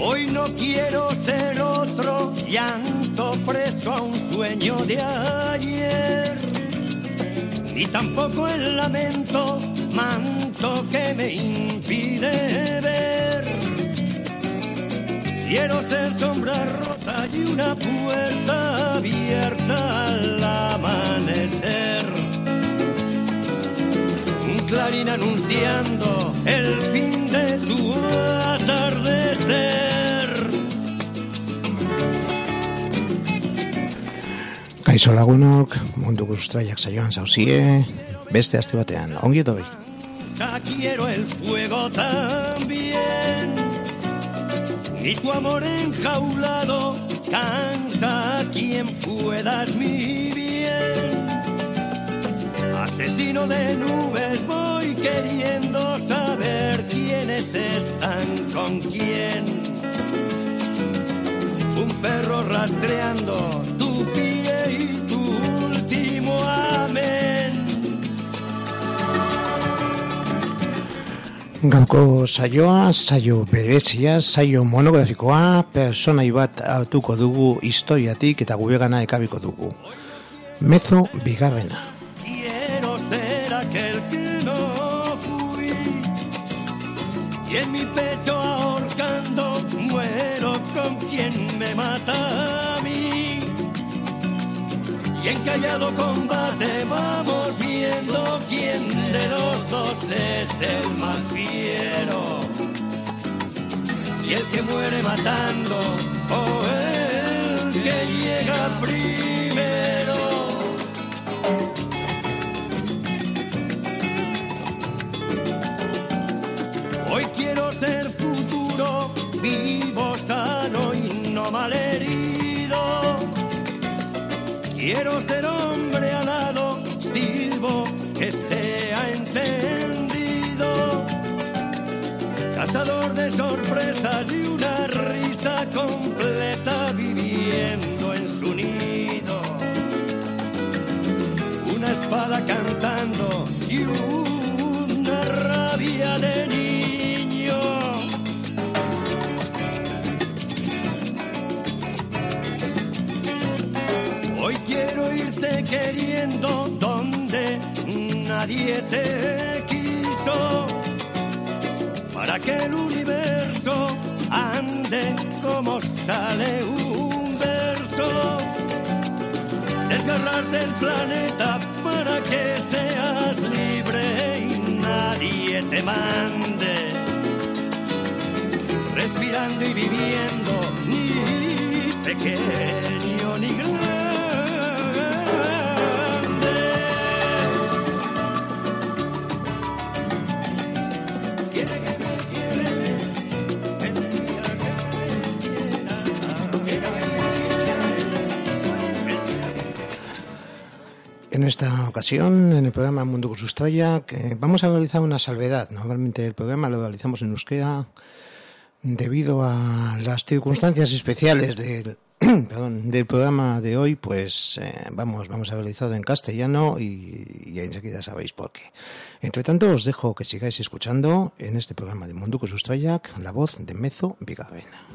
Hoy no quiero ser otro llanto preso a un sueño de ayer, ni tampoco el lamento, manto que me impide ver. Quiero ser sombra rota y una puerta abierta al amanecer. Un clarín anunciando el fin de tu atardecer. Kaixo lagunok, munduko sustraiak saioan zauzie, beste aste batean, ongi etorri. Quiero el fuego también, y tu amor enjaulado cansa a quien puedas mi bien. Asesino de nubes, voy queriendo saber quiénes están con quién. Un perro rastreando tu pie y tu último amén. Gaurko saioa, saio berezia, saio monografikoa, personai bat hartuko dugu historiatik eta guregana ekabiko dugu. Mezo bigarrena. Quiero ser aquel que no fui, y en mi pecho ahorcando muero con quien me mata a mí. Y en callado combate vamos viendo quién de los dos es el más fiero. Si el que muere matando o el que llega primero. Hoy quiero ser futuro, vivo, sano y no malherido. Quiero ser hombre alado, silbo, que sea entendido. Cazador de sorpresas y una risa completa viviendo en su nido. Una espada cantando y una rabia de niño. Hoy quiero irte queriendo donde nadie te quiso, para que el universo ande como sale un verso. Desgarrarte el planeta para que seas libre y nadie te mande. Respirando y viviendo, ni pequeño ni grande. En esta ocasión, en el programa Munduko Sustraiak, vamos a realizar una salvedad. Normalmente el programa lo realizamos en euskera. Debido a las circunstancias especiales del programa de hoy, pues vamos a realizarlo en castellano y enseguida sabéis por qué. Entre tanto, os dejo que sigáis escuchando en este programa de Munduko Sustraiak la voz de Mezo bigarrena.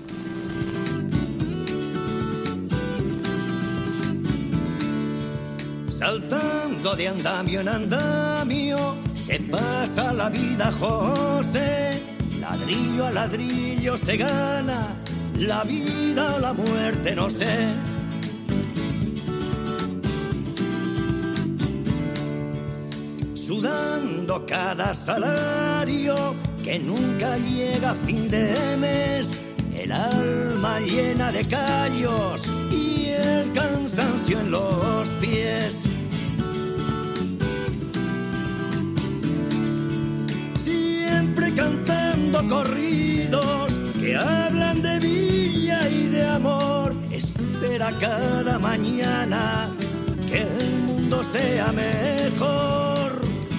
Saltando de andamio en andamio, se pasa la vida, José. Ladrillo a ladrillo se gana la vida o la muerte, no sé. Sudando cada salario que nunca llega a fin de mes, el alma llena de callos y el cansancio en los pies. Siempre cantando corridos que hablan de villa y de amor. Espera cada mañana que el mundo sea mejor.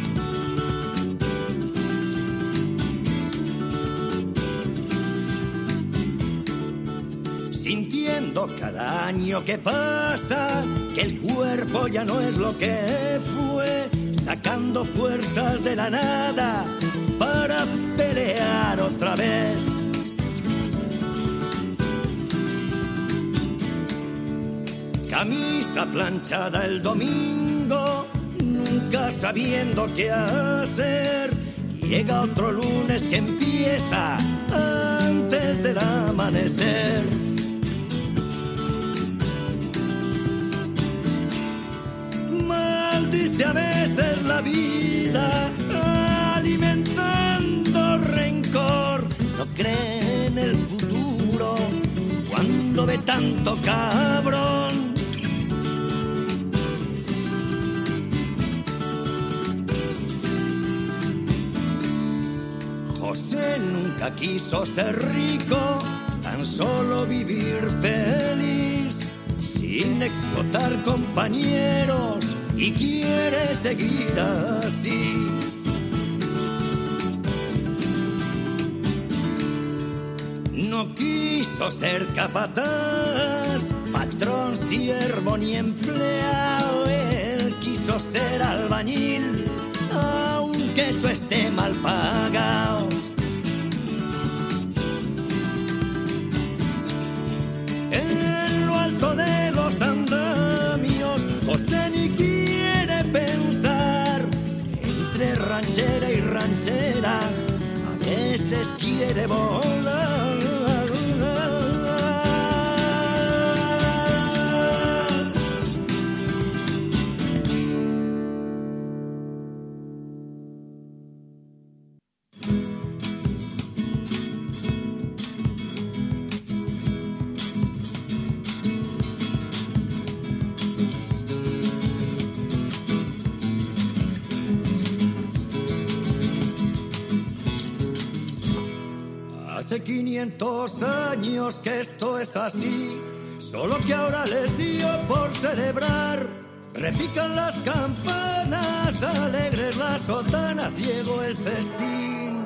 Sintiendo cada año que pasa que el cuerpo ya no es lo que fue, sacando fuerzas de la nada para pelear otra vez. camisa planchada el domingo, nunca sabiendo qué hacer. Llega otro lunes que empieza antes del amanecer. Maldice a veces la vida, alimentando rencor. No cree en el futuro cuando ve tanto cabrón. José nunca quiso ser rico, tan solo vivir feliz, sin explotar compañeros, y quiere seguir así. No quiso ser capataz, patrón, siervo ni empleado. Él quiso ser albañil, aunque eso esté mal pagado. En lo alto de los andamios, José ni quiere pensar. Entre ranchera y ranchera, a veces quiere volar. Hace 500 años que esto es así, solo que ahora les dio por celebrar. Repican las campanas, alegres las sotanas, llegó el festín.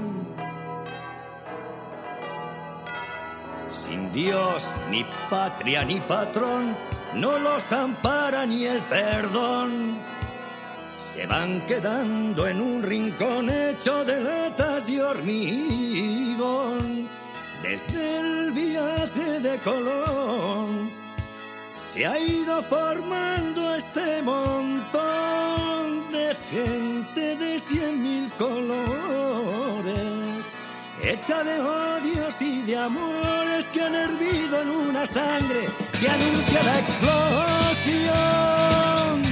Sin Dios, ni patria, ni patrón, no los ampara ni el perdón. Se van quedando en un rincón hecho de latas y hormigón. Desde el viaje de Colón se ha ido formando este montón de gente de 100.000 colores, hecha de odios y de amores que han hervido en una sangre que anuncia la explosión.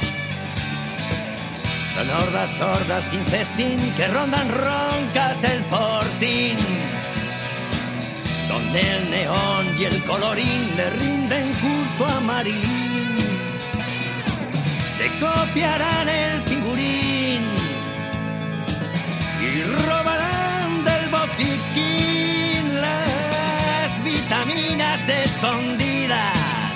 Son hordas sordas sin festín que rondan roncas el fortín, donde el neón y el colorín le rinden culto a Marín. Se copiarán el figurín y robarán del botiquín las vitaminas escondidas,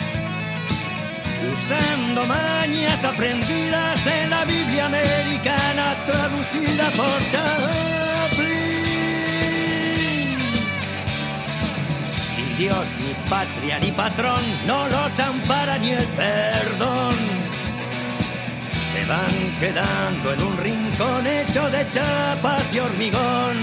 usando mañas aprendidas de la Biblia americana traducida por Chaplin. Sin Dios, ni patria, ni patrón, no los ampara ni el perdón. Se van quedando en un rincón hecho de chapas y hormigón.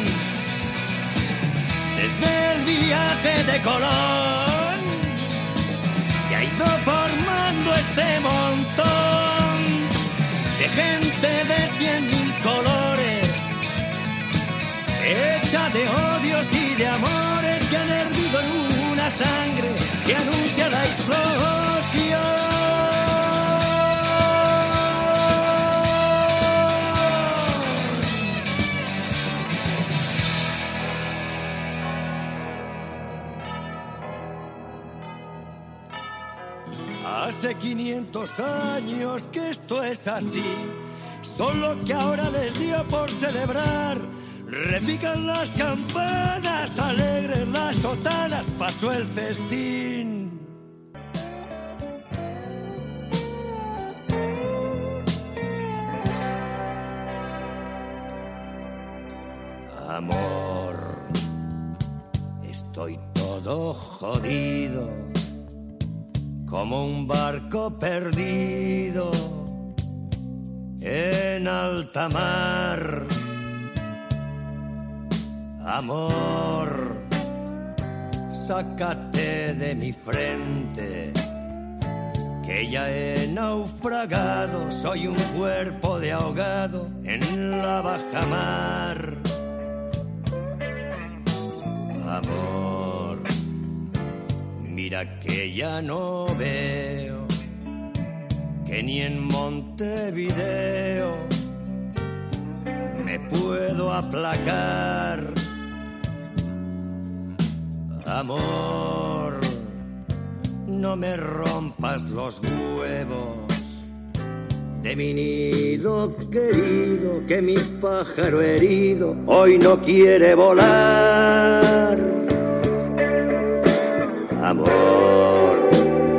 Desde el viaje de Colón se ha ido formando este montón de gente de 100.000 colores, hecha de odios y de amores que han hervido en una sangre que anuncia la explosión. Hace 500 años que esto es así, solo que ahora les dio por celebrar. Repican las campanas, alegres las sotanas, pasó el festín. Amor, estoy todo jodido, como un barco perdido en alta mar. Amor, sácate de mi frente, que ya he naufragado, soy un cuerpo de ahogado en la baja mar. Amor, mira que ya no veo, que ni en Montevideo me puedo aplacar. Amor, no me rompas los huevos de mi nido querido, que mi pájaro herido hoy no quiere volar. Amor,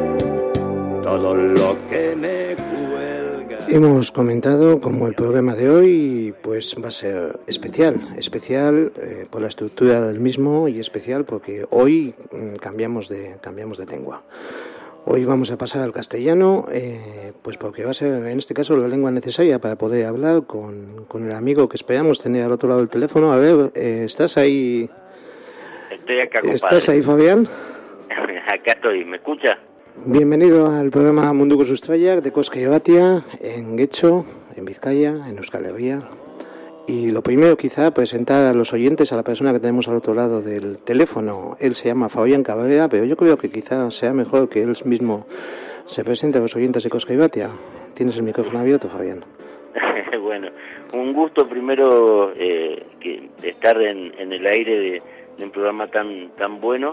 todo lo que me cuelga. Hemos comentado como el programa de hoy pues va a ser especial por la estructura del mismo y especial porque hoy cambiamos de lengua. Hoy vamos a pasar al castellano, pues porque va a ser en este caso la lengua necesaria para poder hablar con el amigo que esperamos tener al otro lado del teléfono. A ver, ¿estás ahí? Estoy acá, compadre. ¿Estás ahí, Fabián? Acá estoy, ¿me escucha? Bienvenido al programa Munduko Sustraiak de Koska y Batia, en Getxo, en Vizcaya, en Euskal Herria. Y lo primero, quizá, presentar a los oyentes a la persona que tenemos al otro lado del teléfono. Él se llama Fabián Cabrera, pero yo creo que quizá sea mejor que él mismo se presente a los oyentes de Koska y Batia. Tienes el micrófono abierto, Fabián. Bueno, un gusto primero que estar en el aire de un programa tan bueno.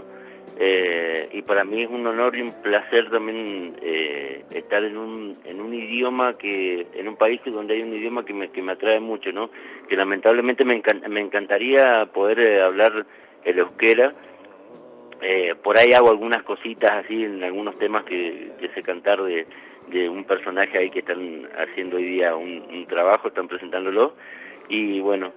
Y para mí es un honor y un placer también estar en un idioma en un país donde hay un idioma que me atrae mucho, ¿no? Que lamentablemente me encantaría poder hablar el euskera. Por ahí hago algunas cositas así en algunos temas que sé cantar de un personaje ahí que están haciendo hoy día un trabajo, están presentándolo. Y bueno,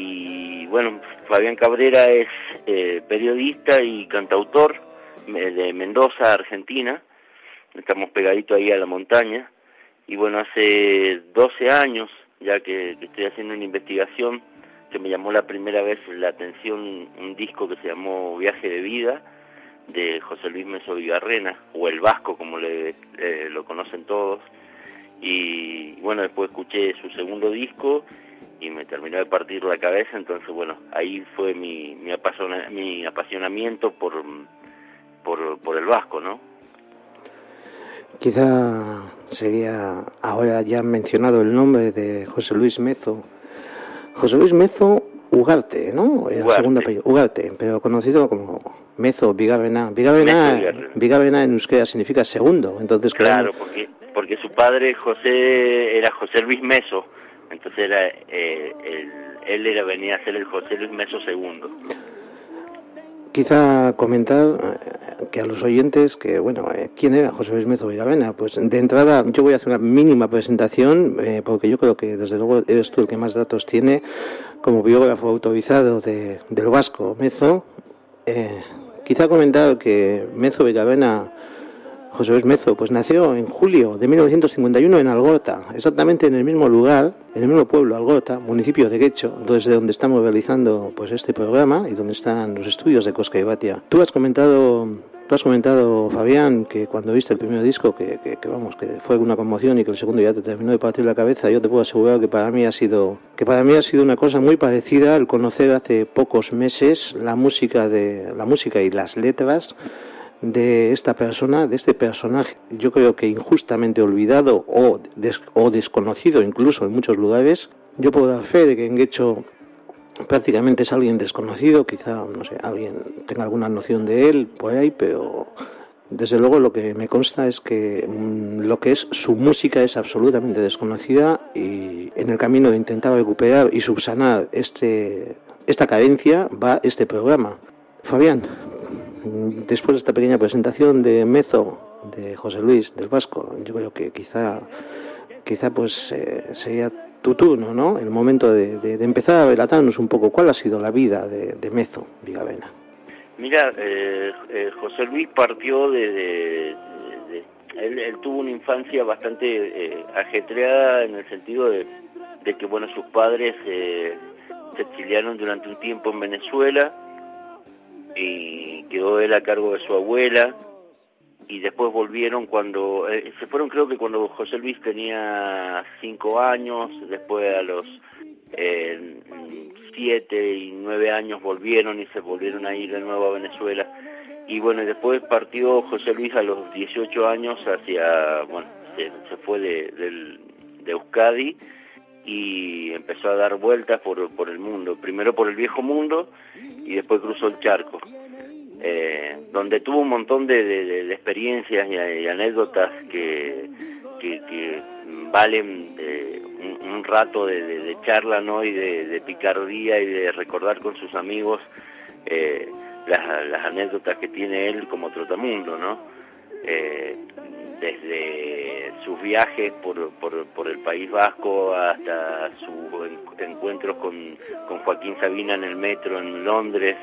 Fabián Cabrera es periodista y cantautor de Mendoza, Argentina. Estamos pegaditos ahí a la montaña. Y bueno, hace 12 años ya que estoy haciendo una investigación que me llamó la primera vez la atención, un disco que se llamó Viaje de Vida, de José Luis Meso Vigarrena, o El Vasco como lo conocen todos. Y bueno, después escuché su segundo disco y me terminó de partir la cabeza. Entonces bueno, ahí fue mi apasionamiento por el vasco, ¿no? Quizá sería, ahora ya mencionado el nombre de José Luis Mezo Ugarte, ¿no? El segundo apellido, Ugarte, pero conocido como Mezo Vigarrena. Vigarrena en euskera significa segundo, entonces claro, porque su padre José era José Luis Mezo. Entonces venía a ser el José Luis Meso II. Quizá comentar que a los oyentes que, bueno, ¿quién era José Luis Mezo Vigarrena? Pues de entrada yo voy a hacer una mínima presentación porque yo creo que desde luego eres tú el que más datos tiene como biógrafo autorizado del vasco Mezo. Quizá comentar que Mezo Vigarrena, José Luis Mezo, pues nació en julio de 1951 en Algorta, exactamente en el mismo lugar, en el mismo pueblo, Algorta, municipio de Getxo, desde donde estamos realizando pues este programa y donde están los estudios de Koska y Batia. Tú has comentado, Fabián, que cuando viste el primer disco que fue una conmoción y que el segundo ya te terminó de partir la cabeza. Yo te puedo asegurar que para mí ha sido una cosa muy parecida al conocer hace pocos meses la música y las letras de esta persona, de este personaje, yo creo que injustamente olvidado o desconocido incluso en muchos lugares. Yo puedo dar fe de que en Getxo prácticamente es alguien desconocido, quizá, no sé, alguien tenga alguna noción de él por ahí, pero desde luego lo que me consta es que lo que es su música es absolutamente desconocida, y en el camino de intentar recuperar y subsanar esta carencia va este programa. Fabián, después de esta pequeña presentación de Mezo, de José Luis, del vasco, yo creo que quizá pues sería tu turno, ¿no? El momento de empezar a relatarnos un poco cuál ha sido la vida de Mezo Vigarrena. Mira, José Luis partió él tuvo una infancia bastante ajetreada, en el sentido de que bueno, sus padres se exiliaron durante un tiempo en Venezuela y quedó él a cargo de su abuela, y después volvieron cuando se fueron, creo que cuando José Luis tenía 5 años, después a los 7 y 9 años volvieron y se volvieron a ir de nuevo a Venezuela. Y bueno, y después partió José Luis a los 18 años hacia, bueno, se fue de Euskadi y empezó a dar vueltas por el mundo, primero por el viejo mundo y después cruzó el charco, donde tuvo un montón de experiencias y anécdotas que valen un rato de charla, ¿no? Y de picardía y de recordar con sus amigos las anécdotas que tiene él como trotamundo, ¿no? Desde sus viajes por el País Vasco hasta sus encuentros con Joaquín Sabina en el metro en Londres.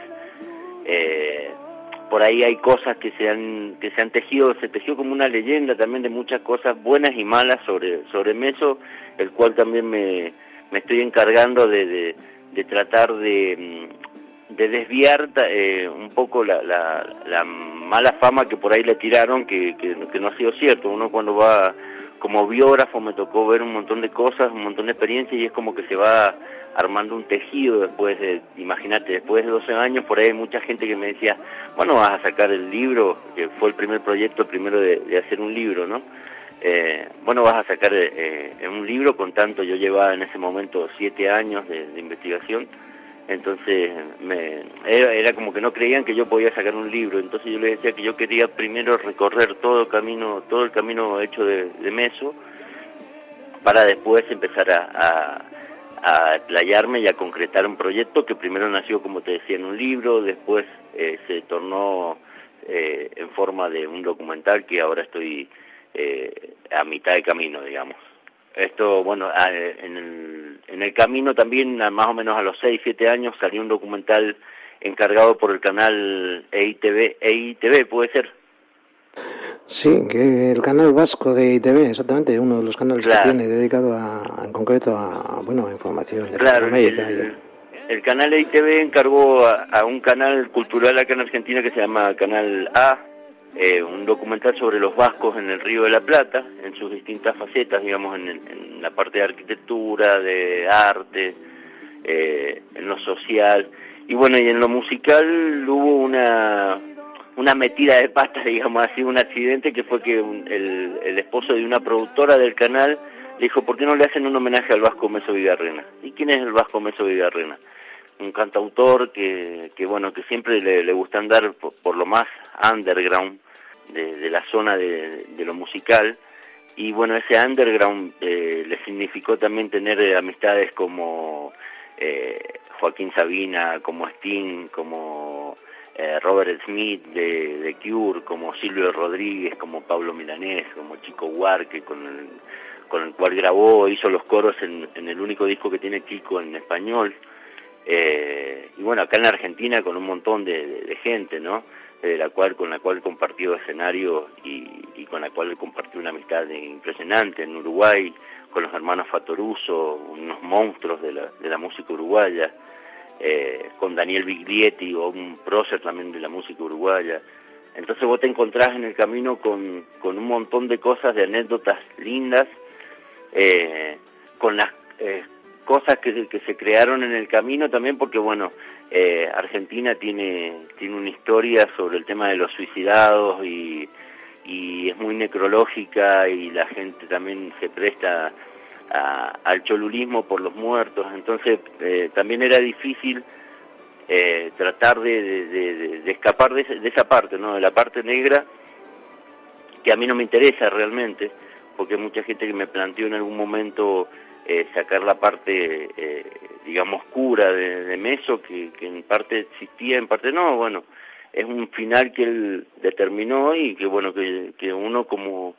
Por ahí hay cosas que se han tejido, se tejió como una leyenda también de muchas cosas buenas y malas sobre Meso, el cual también me estoy encargando de tratar de desviar un poco la mala fama que por ahí le tiraron, que no ha sido cierto. Uno cuando va como biógrafo me tocó ver un montón de cosas, un montón de experiencias, y es como que se va armando un tejido después imagínate, después de 12 años, por ahí hay mucha gente que me decía, bueno, vas a sacar el libro, que fue el primer proyecto, primero de hacer un libro, ¿no? Bueno, vas a sacar un libro, con tanto yo llevaba en ese momento 7 años de investigación. Entonces era como que no creían que yo podía sacar un libro. Entonces yo les decía que yo quería primero recorrer todo el camino hecho de Meso, para después empezar a explayarme y a concretar un proyecto que primero nació, como te decía, en un libro, después se tornó en forma de un documental que ahora estoy a mitad de camino, digamos. Esto, bueno, en el camino también, más o menos a los 6, 7 años, salió un documental encargado por el canal EITV, ¿puede ser? Sí, que el canal vasco de EITV, exactamente, uno de los canales claro. que tiene dedicado en concreto a información de claro, Latinoamérica. El canal EITV encargó a un canal cultural acá en Argentina que se llama Canal A, un documental sobre los vascos en el Río de la Plata, en sus distintas facetas, digamos, en la parte de arquitectura, de arte, en lo social, y bueno, y en lo musical hubo una metida de patas, digamos así, un accidente que fue que el esposo de una productora del canal le dijo, ¿por qué no le hacen un homenaje al Vasco Meso Vidarrena? ¿Y quién es el Vasco Meso Vidarrena? Un cantautor que bueno, que siempre le gusta andar por lo más underground de la zona de lo musical, y bueno, ese underground le significó también tener amistades como Joaquín Sabina, como Sting, como Robert Smith de Cure, como Silvio Rodríguez, como Pablo Milanés, como Chico Huarque, con el cual grabó, hizo los coros en el único disco que tiene Chico en español. Y bueno, acá en Argentina con un montón de gente, ¿no? Con la cual compartió escenario y con la cual compartió una amistad impresionante. En Uruguay, con los hermanos Fatoruso, unos monstruos de la música uruguaya, con Daniel Biglietti, o un prócer también de la música uruguaya. Entonces vos te encontrás en el camino con un montón de cosas, de anécdotas lindas, con las cosas que se crearon en el camino también, porque bueno, Argentina tiene una historia sobre el tema de los suicidados y es muy necrológica, y la gente también se presta al cholulismo por los muertos. Entonces también era difícil tratar de escapar de esa parte, ¿no? De la parte negra, que a mí no me interesa realmente, porque hay mucha gente que me planteó en algún momento sacar la parte, digamos, oscura de Meso, que en parte existía, en parte no. Bueno, es un final que él determinó, y que bueno, que uno como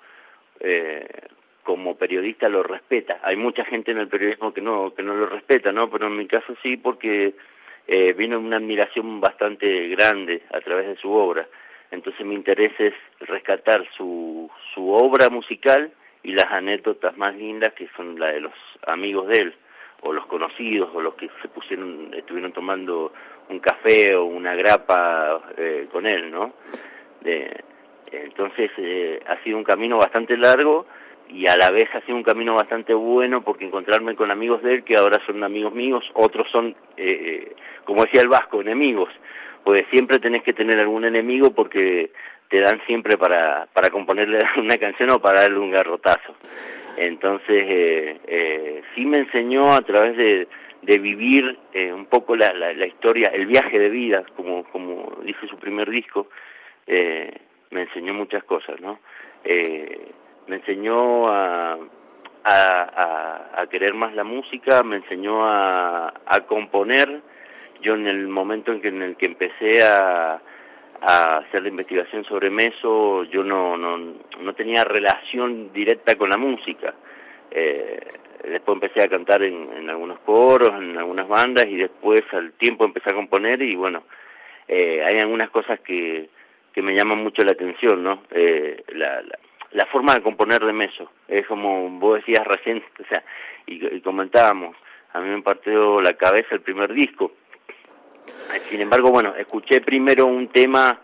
periodista lo respeta. Hay mucha gente en el periodismo que no lo respeta, ¿no? Pero en mi caso sí, porque vino una admiración bastante grande a través de su obra. Entonces mi interés es rescatar su obra musical y las anécdotas más lindas, que son la de los amigos de él, o los conocidos, o los que estuvieron tomando un café o una grapa con él, ¿no? Entonces ha sido un camino bastante largo y a la vez ha sido un camino bastante bueno, porque encontrarme con amigos de él que ahora son amigos míos, otros son, como decía el Vasco, enemigos, pues siempre tenés que tener algún enemigo porque te dan siempre para componerle una canción o para darle un garrotazo. Entonces sí me enseñó a través de vivir un poco la historia, el viaje de vida, como dice su primer disco. Me enseñó muchas cosas, ¿no? Me enseñó a querer más la música, me enseñó a componer. Yo en el momento en el que empecé a hacer la investigación sobre Meso, yo no tenía relación directa con la música. Después empecé a cantar en algunos coros, en algunas bandas, y después al tiempo empecé a componer, y bueno, hay algunas cosas que me llaman mucho la atención, ¿no? La forma de componer de Meso, es como vos decías recién, o sea, y comentábamos, a mí me partió la cabeza el primer disco. Sin embargo, bueno, escuché primero un tema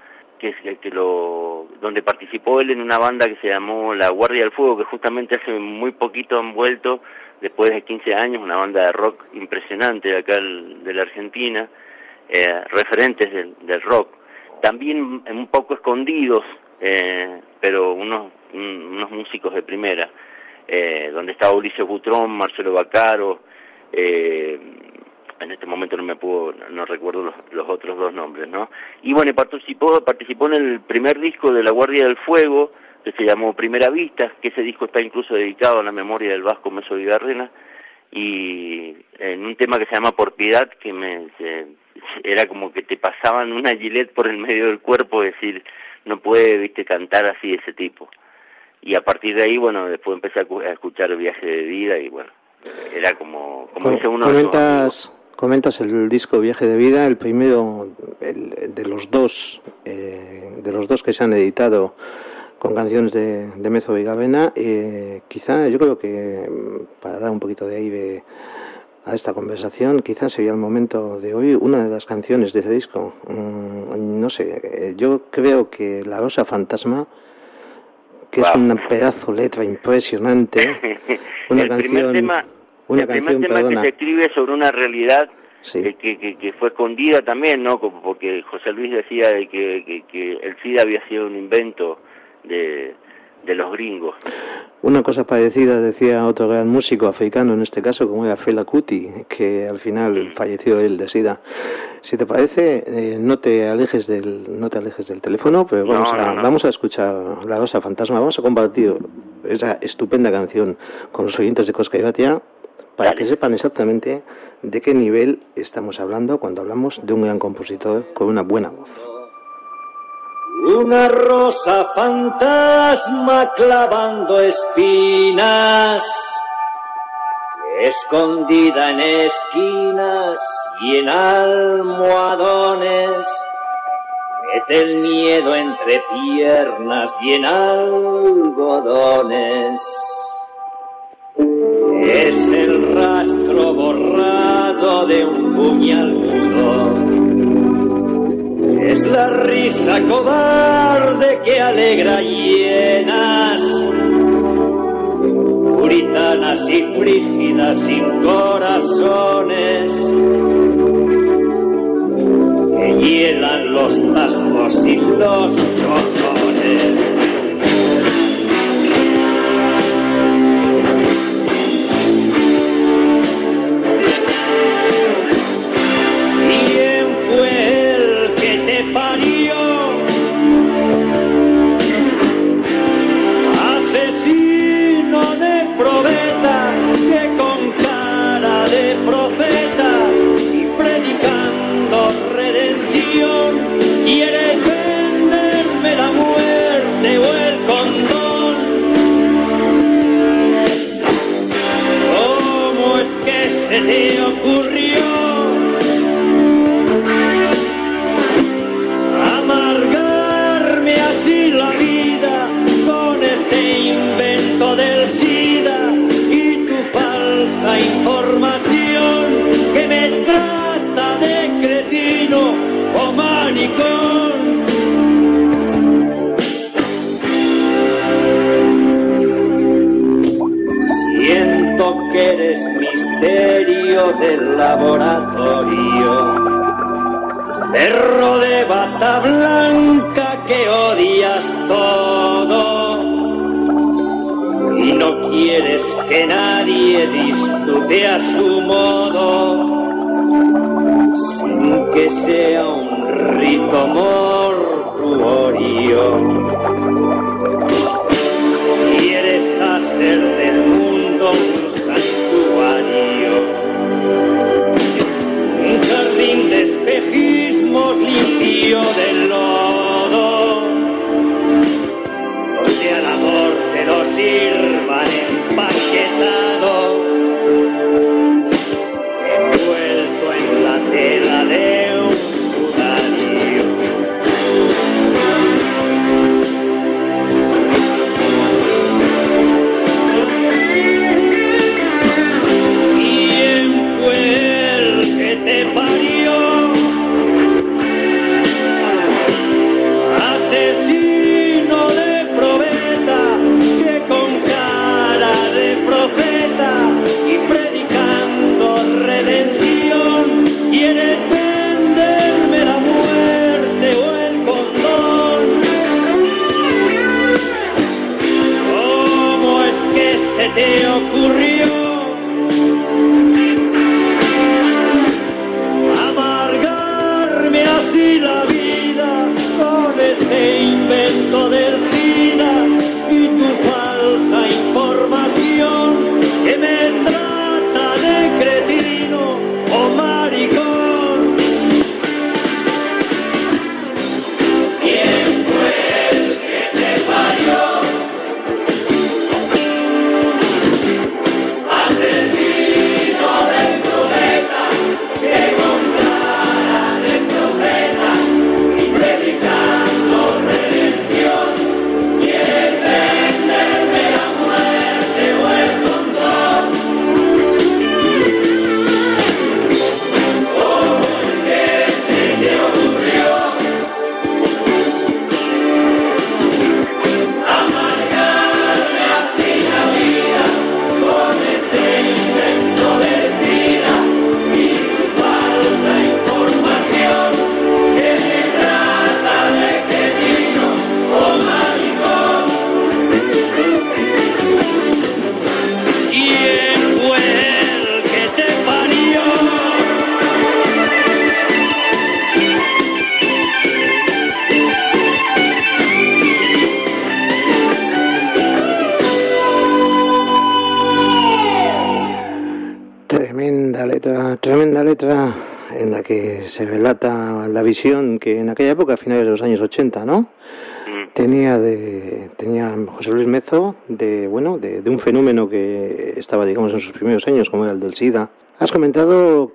donde participó él en una banda que se llamó La Guardia del Fuego, que justamente hace muy poquito han vuelto, después de 15 años, una banda de rock impresionante de acá de la Argentina, referentes del rock, también un poco escondidos, pero unos músicos de primera, donde estaba Ulises Butrón, Marcelo Baccaro, en este momento no recuerdo los otros dos nombres, ¿no? Y bueno, participó en el primer disco de La Guardia del Fuego, que se llamó Primera Vista, que ese disco está incluso dedicado a la memoria del Vasco Meso Vigarrena, y en un tema que se llama Por Piedad, era como que te pasaban una gilet por el medio del cuerpo, decir, no puede, viste, cantar así ese tipo. Y a partir de ahí, bueno, después empecé a escuchar Viaje de Vida, y bueno, era como dice uno. Comentas el disco Viaje de Vida, el primero de los dos que se han editado con canciones de Meso Vigarrena. Quizá yo creo que para dar un poquito de aire a esta conversación, quizás sería el momento de oír una de las canciones de ese disco. No sé, yo creo que La Rosa Fantasma, que es un pedazo letra impresionante, una canción que se escribe sobre una realidad, sí, que fue escondida también, ¿no? Porque José Luis decía de que el SIDA había sido un invento de los gringos. Una cosa parecida decía otro gran músico africano, en este caso, como era Fela Kuti, que al final falleció él de SIDA. Si te parece, no te alejes del teléfono, pero vamos a escuchar La Rosa Fantasma, vamos a compartir esa estupenda canción con los oyentes de Cosca y Batia, para que sepan exactamente de qué nivel estamos hablando cuando hablamos de un gran compositor con una buena voz. Una rosa fantasma clavando espinas, escondida en esquinas y en almohadones, mete el miedo entre piernas y en algodones. Es el rastro borrado de un puñal mudo, es la risa cobarde que alegra hienas, puritanas y frígidas sin corazones, que hielan los tajos y los cojones. ¿Quieres venderme la muerte o el condón? ¿Cómo es que se te ocurrió amargarme así la vida con ese invento del SIDA y tu falsa información que me trata de cretino o maricón? misterio del laboratorio. Perro de bata blanca que odias todo y no quieres que nadie disfrute a su modo, sin que sea un rito mortuorio. Quieres hacer del mundo un santuario, un jardín de espejismos limpio de lodo, donde al amor te lo sirvan empaquetado, envuelto en la tela de un sudario. ¿Quién fue el que te parió? Asesino de probeta, que con cara de profeta y predicando redención, quieres venderme la muerte o el condón. ¿Cómo es que se te ocurrió amargarme así la vida con ese invento del SIDA y tu falsa información que me trata de cretino o maricón? ¿Quién fue el que te parió? Asesino de probeta, que con cara de profeta y predicando redención, quieres venderme la muerte o el condón. ¿Cómo es que se te ocurrió amargarme así la vida con ese invento del SIDA y tu falsa información que me trata de cretino o maricón? ¿Quién fue el que te parió? Tremenda letra en la que se relata la visión que en aquella época, a finales de los años 80, ¿no? Tenía José Luis Mezo de un fenómeno que estaba, digamos, en sus primeros años, como era el del SIDA. Has comentado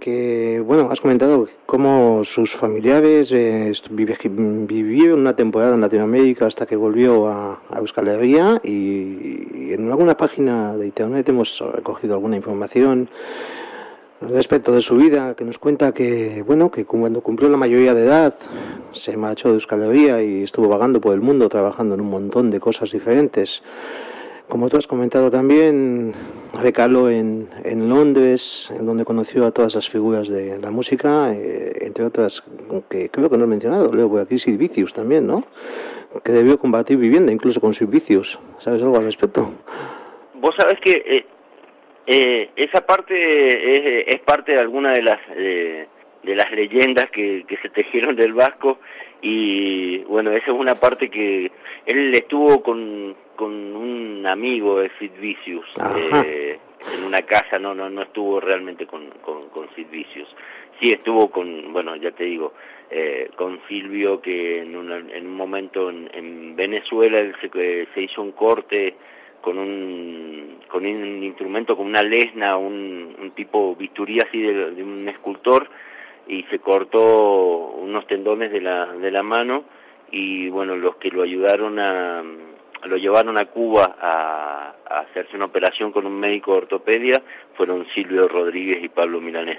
cómo sus familiares vivieron una temporada en Latinoamérica hasta que volvió a Euskal Herria, y en alguna página de internet hemos recogido alguna información respecto de su vida, que nos cuenta que cuando cumplió la mayoría de edad se marchó de Euskal Herria y estuvo vagando por el mundo trabajando en un montón de cosas diferentes. Como tú has comentado también, recaló en Londres, en donde conoció a todas las figuras de la música, entre otras, que creo que no he mencionado, leo por aquí Sid Vicious también, ¿no? Que debió compartir vivienda incluso con Sid Vicious. ¿Sabes algo al respecto? Vos sabés que esa parte es parte de alguna de las leyendas que se tejieron del vasco, y bueno, esa es una parte que él estuvo con un amigo de Sid Vicious en una casa, no estuvo realmente con Sid Vicious. Sí estuvo ya te digo, con Silvio, que en un momento en Venezuela él se hizo un corte con un instrumento, con una lesna, un tipo bisturí así de un escultor, y se cortó unos tendones de la mano, y bueno, los que lo ayudaron lo llevaron a Cuba a hacerse una operación con un médico de ortopedia fueron Silvio Rodríguez y Pablo Milanés.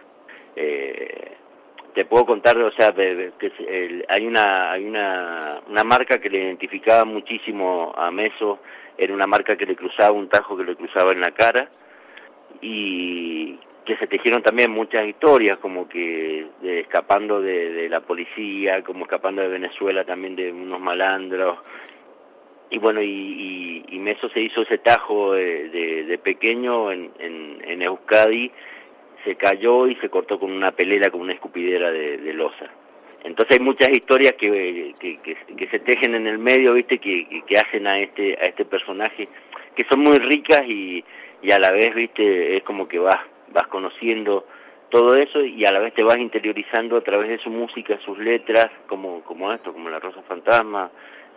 Te puedo contar, o sea, que hay una marca que le identificaba muchísimo a Mezo. Era una marca que le cruzaba, un tajo que le cruzaba en la cara, y que se tejieron también muchas historias, como que escapando de la policía, como escapando de Venezuela también de unos malandros, y bueno, y Meso se hizo ese tajo de pequeño en Euskadi, se cayó y se cortó con una pelera, con una escupidera de loza. Entonces hay muchas historias que se tejen en el medio, viste, que hacen a este personaje, que son muy ricas y a la vez, viste, es como que vas conociendo todo eso y a la vez te vas interiorizando a través de su música, sus letras, como esto, como La Rosa Fantasma,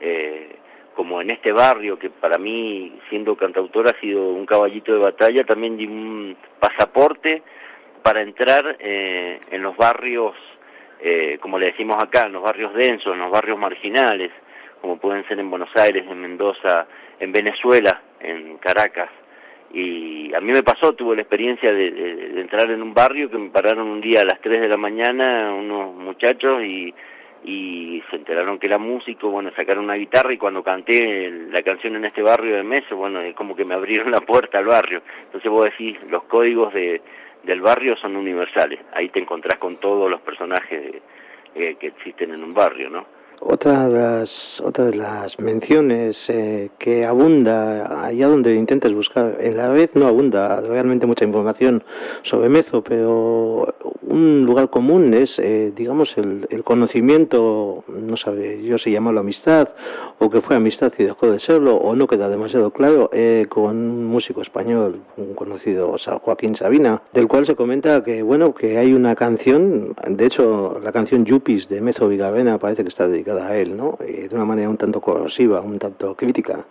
como En este barrio, que para mí, siendo cantautora, ha sido un caballito de batalla, también de un pasaporte para entrar en los barrios, como le decimos acá, en los barrios densos, en los barrios marginales, como pueden ser en Buenos Aires, en Mendoza, en Venezuela, en Caracas. Y a mí me pasó, tuve la experiencia de entrar en un barrio que me pararon un día a las 3 de la mañana unos muchachos y se enteraron que era músico, bueno, sacaron una guitarra y cuando canté la canción En este barrio de Meso, bueno, es como que me abrieron la puerta al barrio. Entonces vos decís, los códigos del barrio son universales, ahí te encontrás con todos los personajes que existen en un barrio, ¿no? Otra de las menciones que abunda allá donde intentes buscar, en la vez no abunda realmente mucha información sobre Meso, pero un lugar común es, digamos, el conocimiento, no sabe yo si llamarlo amistad, o que fue amistad y dejó de serlo, o no queda demasiado claro, con un músico español, un conocido, Joaquín Sabina, del cual se comenta que, bueno, que hay una canción, de hecho, la canción Yuppies de Meso Vigavena parece que está dedicada a él, ¿no? De una manera un tanto corrosiva, un tanto crítica.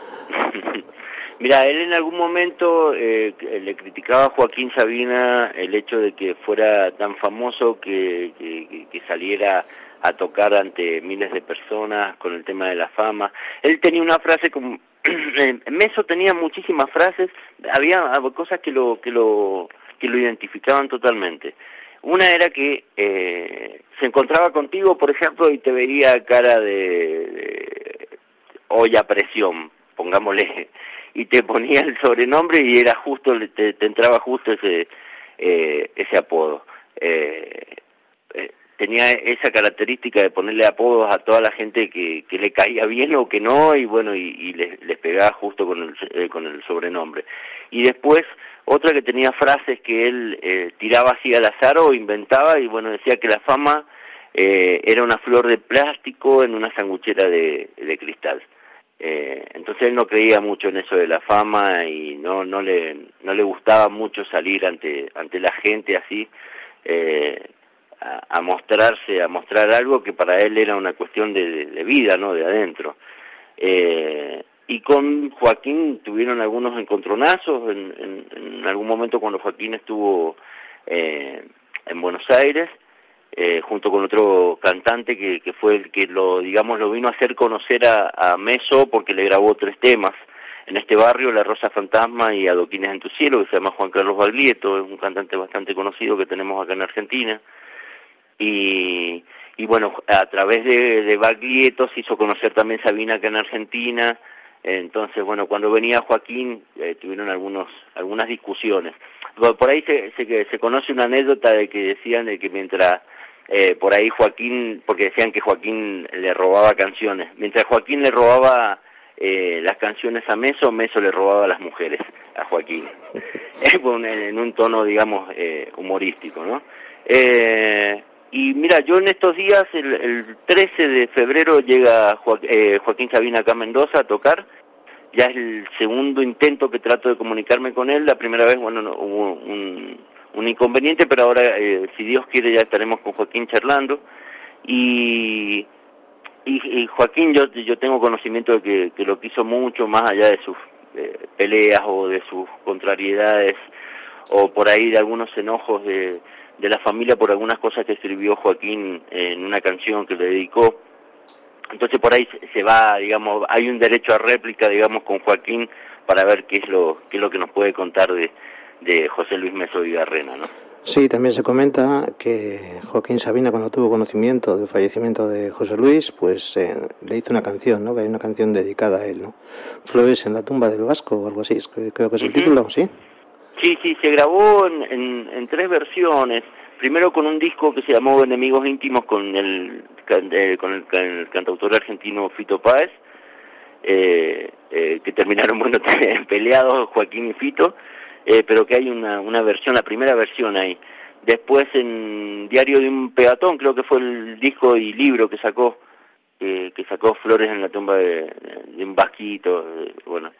Mira, él en algún momento le criticaba a Joaquín Sabina el hecho de que fuera tan famoso que saliera a tocar ante miles de personas con el tema de la fama. Él tenía una frase como Meso tenía muchísimas frases, había cosas que lo identificaban totalmente. Una era que se encontraba contigo, por ejemplo, y te veía cara de olla a presión, pongámosle, y te ponía el sobrenombre y era justo, te entraba justo ese apodo. Tenía esa característica de ponerle apodos a toda la gente que le caía bien o que no, y bueno, y les pegaba justo con el sobrenombre. Y después, otra que tenía frases que él tiraba así al azar o inventaba, y bueno, decía que la fama era una flor de plástico en una sanguchera de cristal. Entonces él no creía mucho en eso de la fama y no le gustaba mucho salir ante la gente así, a mostrarse, a mostrar algo que para él era una cuestión de vida, ¿no? De adentro. Y con Joaquín tuvieron algunos encontronazos en algún momento cuando Joaquín estuvo en Buenos Aires, junto con otro cantante que fue el que lo vino a hacer conocer a Meso, porque le grabó 3 temas en este barrio, La Rosa Fantasma y Adoquines en tu cielo, que se llama Juan Carlos Baglietto, es un cantante bastante conocido que tenemos acá en Argentina. Y bueno, a través de Baglietto se hizo conocer también Sabina acá en Argentina. Entonces, bueno, cuando venía Joaquín tuvieron algunas discusiones. Por ahí se conoce una anécdota de que decían de que mientras por ahí Joaquín, porque decían que Joaquín le robaba canciones, mientras Joaquín le robaba las canciones a Meso le robaba las mujeres a Joaquín, en un tono, digamos, humorístico, ¿no? Y mira, yo en estos días, el 13 de febrero llega Joaquín Sabina acá a Mendoza a tocar. Ya es el segundo intento que trato de comunicarme con él. La primera vez, bueno, no, hubo un inconveniente, pero ahora, si Dios quiere, ya estaremos con Joaquín charlando. Y Joaquín, yo tengo conocimiento de que lo quiso mucho, más allá de sus peleas o de sus contrariedades, o por ahí de algunos enojos de la familia por algunas cosas que escribió Joaquín en una canción que le dedicó. Entonces por ahí se va, digamos, hay un derecho a réplica, digamos, con Joaquín para ver qué es lo que nos puede contar de José Luis Meso Vigarrena, ¿no? Sí, también se comenta que Joaquín Sabina, cuando tuvo conocimiento del fallecimiento de José Luis, pues le hizo una canción, ¿no? Que hay una canción dedicada a él, ¿no? Flores en la tumba del Vasco o algo así, creo que es el título, ¿sí? Sí, se grabó en 3 versiones. Primero con un disco que se llamó Enemigos Íntimos con el cantautor argentino Fito Páez, que terminaron, bueno, peleados Joaquín y Fito, pero que hay una versión, la primera versión ahí. Después en Diario de un Peatón, creo que fue el disco y libro que sacó Flores en la tumba de un vasquito, bueno.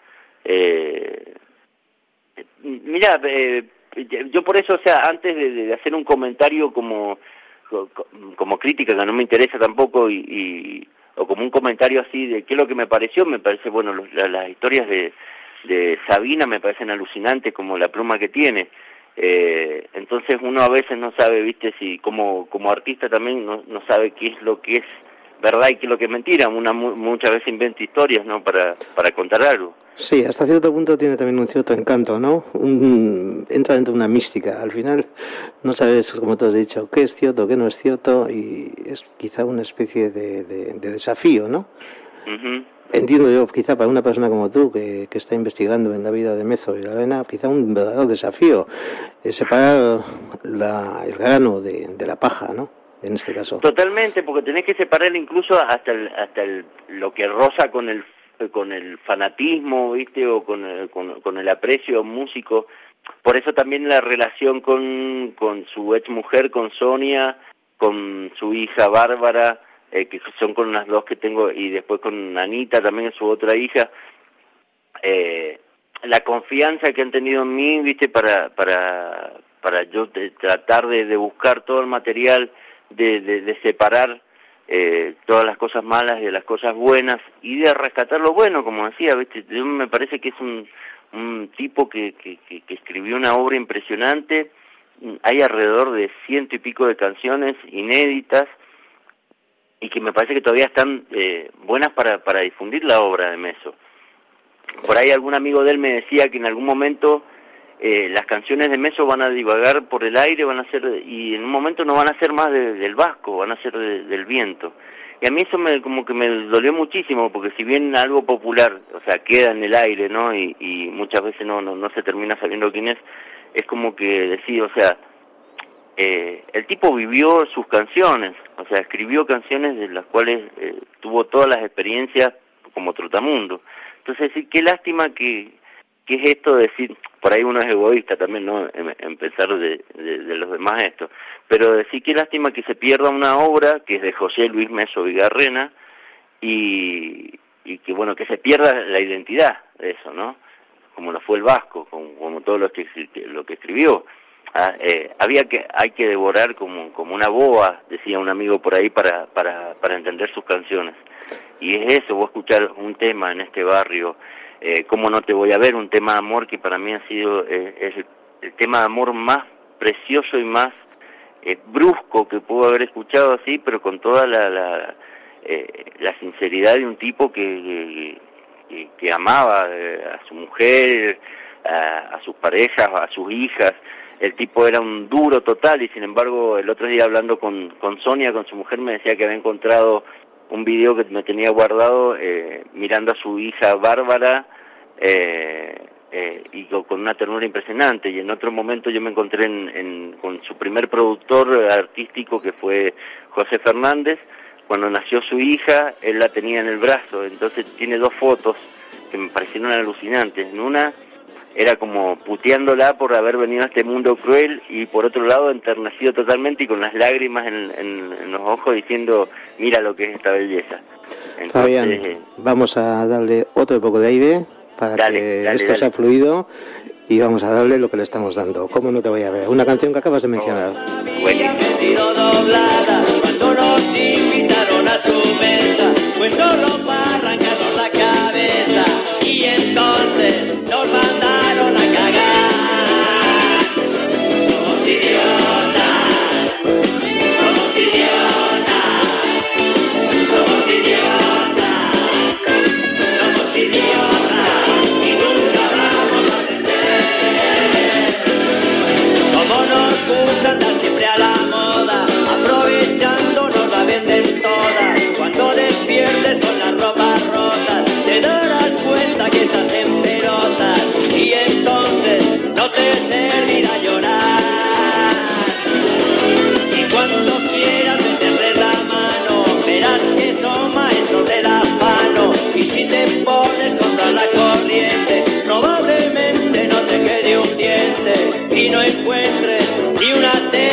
Mirá, yo por eso, o sea, antes de hacer un comentario como crítica, que no me interesa tampoco, o como un comentario así de qué es lo que me parece, bueno, las historias de Sabina me parecen alucinantes, como la pluma que tiene. Entonces uno a veces no sabe, viste, si como artista también no sabe qué es lo que es verdad y qué es lo que es mentira. Muchas veces inventa historias, ¿no?, para contar algo. Sí, hasta cierto punto tiene también un cierto encanto, ¿no? Entra dentro de una mística. Al final no sabes, como tú has dicho, qué es cierto, qué no es cierto, y es quizá una especie de desafío, ¿no? Uh-huh. Entiendo yo, quizá para una persona como tú, que está investigando en la vida de Mezo y la Avena, quizá un verdadero desafío, separar el grano de la paja, ¿no?, en este caso. Totalmente, porque tenés que separar incluso hasta lo que roza con el fanatismo, ¿viste? O con el aprecio músico. Por eso también la relación con su ex mujer, con Sonia, con su hija Bárbara, que son con las dos que tengo, y después con Anita, también su otra hija. La confianza que han tenido en mí, ¿viste? Para yo tratar de buscar todo el material, de separar todas las cosas malas de las cosas buenas y de rescatar lo bueno, como decía, ¿viste? Yo me parece que es un tipo que escribió una obra impresionante. Hay alrededor de 100 y pico de canciones inéditas y que me parece que todavía están buenas para difundir la obra de Mezo. Por ahí algún amigo de él me decía que en algún momento las canciones de Mezo van a divagar por el aire, y en un momento no van a ser más del vasco, van a ser del viento. Y a mí eso como que me dolió muchísimo, porque si bien algo popular, o sea, queda en el aire, ¿no? Y muchas veces no se termina sabiendo quién es como que decir, o sea, el tipo vivió sus canciones, o sea, escribió canciones de las cuales tuvo todas las experiencias como Trotamundo. Entonces, sí, qué lástima que es esto de decir, por ahí uno es egoísta también, ¿no?, en pensar de los demás esto, pero decir qué lástima que se pierda una obra que es de José Luis Mezo Vigarrena y que, bueno, que se pierda la identidad de eso, ¿no?, como lo fue el vasco, como todo lo que escribió. Hay que devorar como una boa, decía un amigo por ahí, para entender sus canciones. Y es eso, vos escuchar un tema en este barrio, ¿cómo no te voy a ver? Un tema de amor que para mí ha sido es el tema de amor más precioso y más brusco que puedo haber escuchado, así, pero con toda la sinceridad de un tipo que amaba a su mujer, a sus parejas, a sus hijas. El tipo era un duro total, y sin embargo el otro día hablando con Sonia, con su mujer, me decía que había encontrado un video que me tenía guardado mirando a su hija Bárbara y con una ternura impresionante. Y en otro momento yo me encontré con su primer productor artístico, que fue José Fernández. Cuando nació su hija, él la tenía en el brazo. Entonces tiene 2 fotos que me parecieron alucinantes. En una era como puteándola por haber venido a este mundo cruel, y por otro lado enternecido totalmente y con las lágrimas en los ojos, diciendo, mira lo que es esta belleza. Entonces, Fabián, vamos a darle otro poco de aire para que esto sea fluido, y vamos a darle lo que le estamos dando. ¿Cómo no te voy a ver? Una canción que acabas de mencionar. Cuando nos invitaron a su mesa, pues solo para arrancarnos la cabeza, y entonces nos mandaron a cagar. Somos idiotas, somos idiotas, somos idiotas, somos idiotas, y nunca vamos a aprender. Como nos gusta andar siempre a la moda, aprovechar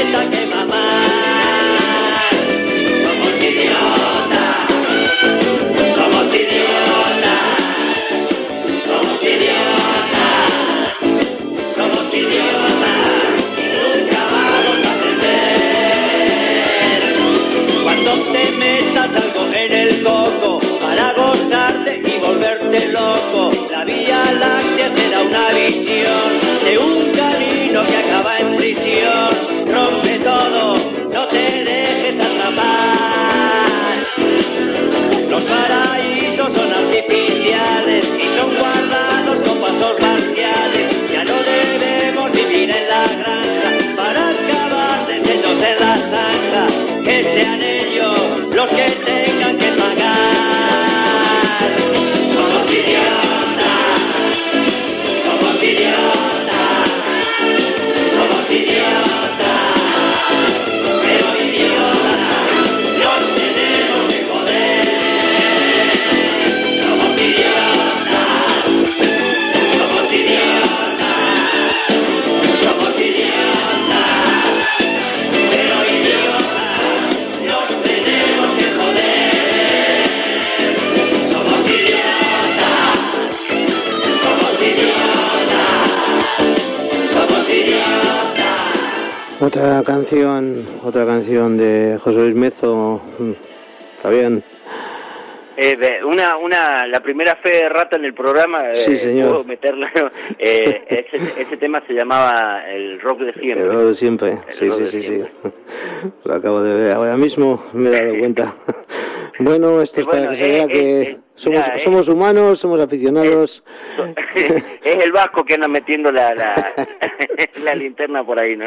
meta que mamar. Somos idiotas, somos idiotas, somos idiotas, somos idiotas y nunca vamos a aprender. Cuando te metas algo en el coco para gozarte y volverte loco, la Vía Láctea será una visión de un canino que acaba en prisión. Rompe todo, no te dejes atrapar. Los paraísos son artificiales y son guardados con pasos marciales. Ya no debemos vivir en la granja para acabar deshechos en la zanja. Que sean ellos los que tengan que pagar. Somos idiotas, somos idiotas, somos idiotas, pero idiotas los tenemos que joder. Somos idiotas, somos idiotas, somos idiotas, pero idiotas los tenemos que joder. Somos idiotas, somos idiotas, somos idiotas. Otra canción de José Luis Mezo. Está bien. La primera fe de rata en el programa, Sí, señor. puedo meterla. Ese tema se llamaba El Rock de Siempre. El rock de siempre. Sí. Lo acabo de ver ahora mismo, me he dado cuenta. Bueno, esto es para que se vea que somos humanos, somos aficionados. Es el vasco que anda metiendo la linterna por ahí, ¿no?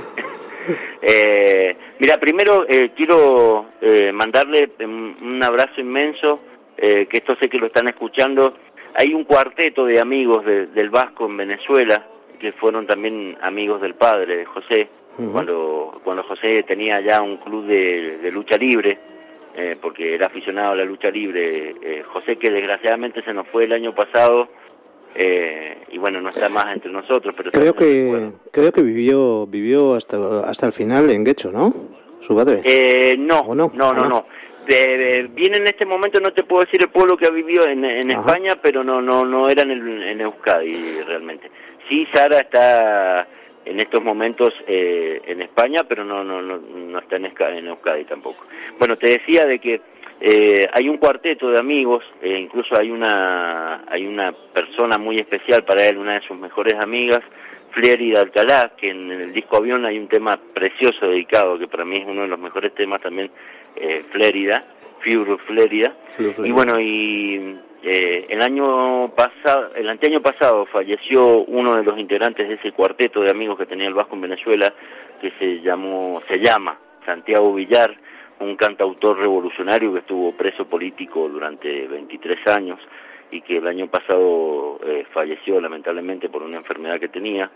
Mira, primero quiero mandarle un abrazo inmenso, que esto sé que lo están escuchando. Hay un cuarteto de amigos del Vasco en Venezuela, que fueron también amigos del padre, de José, cuando José tenía ya un club de lucha libre, porque era aficionado a la lucha libre. José, que desgraciadamente se nos fue el año pasado, y bueno, no está más entre nosotros, pero Creo que vivió hasta el final en Guecho, ¿no? Su padre. No. Bien, en este momento no te puedo decir el pueblo que ha vivido en España, pero no era en Euskadi realmente. Sí, Sara está en estos momentos en España, pero no está en Euskadi tampoco. Bueno, te decía de que hay un cuarteto de amigos, incluso hay una persona muy especial para él, una de sus mejores amigas, Flérida Alcalá, que en el disco Avión hay un tema precioso dedicado, que para mí es uno de los mejores temas también, Flérida. Y bueno, el anteaño pasado falleció uno de los integrantes de ese cuarteto de amigos que tenía el Vasco en Venezuela, que se llama Santiago Villar, un cantautor revolucionario que estuvo preso político durante 23 años y que el año pasado falleció lamentablemente por una enfermedad que tenía.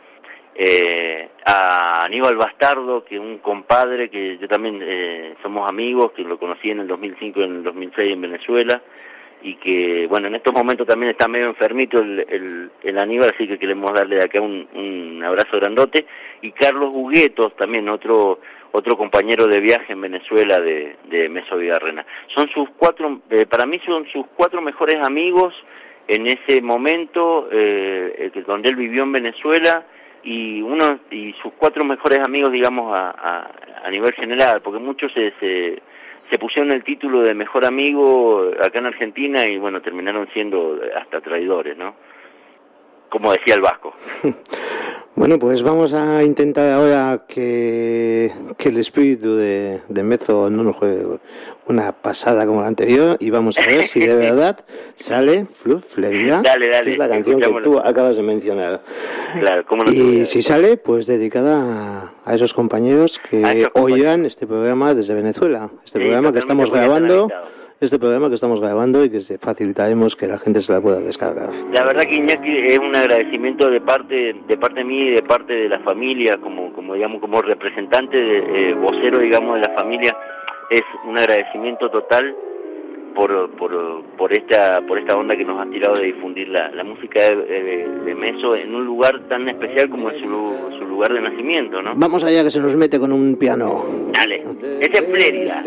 A Aníbal Bastardo, que es un compadre que yo también somos amigos, que lo conocí en el 2005 y en el 2006 en Venezuela, y que bueno, en estos momentos también está medio enfermito el Aníbal, así que queremos darle de acá un abrazo grandote. Y Carlos Huguetos, también otro compañero de viaje en Venezuela de Meso Vidarrena. Son para mí son sus 4 mejores amigos en ese momento, donde él vivió en Venezuela, y sus 4 mejores amigos, digamos, a nivel general, porque muchos se pusieron el título de mejor amigo acá en Argentina y bueno, terminaron siendo hasta traidores, ¿no? Como decía el Vasco. Bueno, pues vamos a intentar ahora que el espíritu de Mezo no nos juegue una pasada como la anterior, y vamos a ver si de verdad sale Flérida, que es la canción que tú acabas de mencionar. Claro, ¿cómo no? Y si sale, pues dedicada a esos compañeros que oigan este programa desde Venezuela, programa que estamos grabando. Este programa que estamos grabando y que facilitaremos que la gente se la pueda descargar. La verdad que, Iñaki, es un agradecimiento de parte mía y de parte de la familia, como digamos, como representante vocero, digamos, de la familia. Es un agradecimiento total por esta onda que nos ha tirado de difundir la música de Meso en un lugar tan especial como es su lugar de nacimiento, ¿no? Vamos allá, que se nos mete con un piano. Dale, ese es Flérida.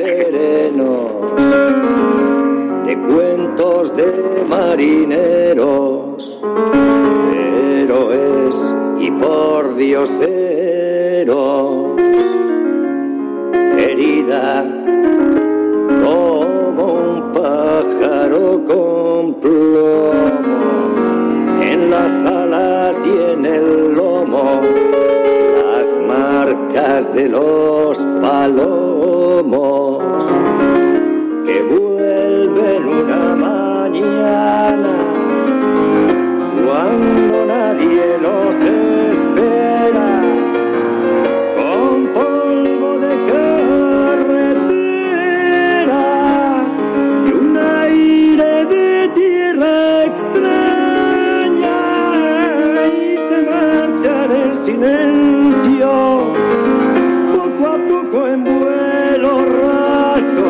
De cuentos de marineros, héroes y por dioseros, herida como un pájaro con plomo, en las alas y en el lomo, las marcas de los palomos, que vuelven una mañana cuando nadie los espera, con polvo de carretera y un aire de tierra extraña, y se marchan en silencio, poco a poco en vuelo raso,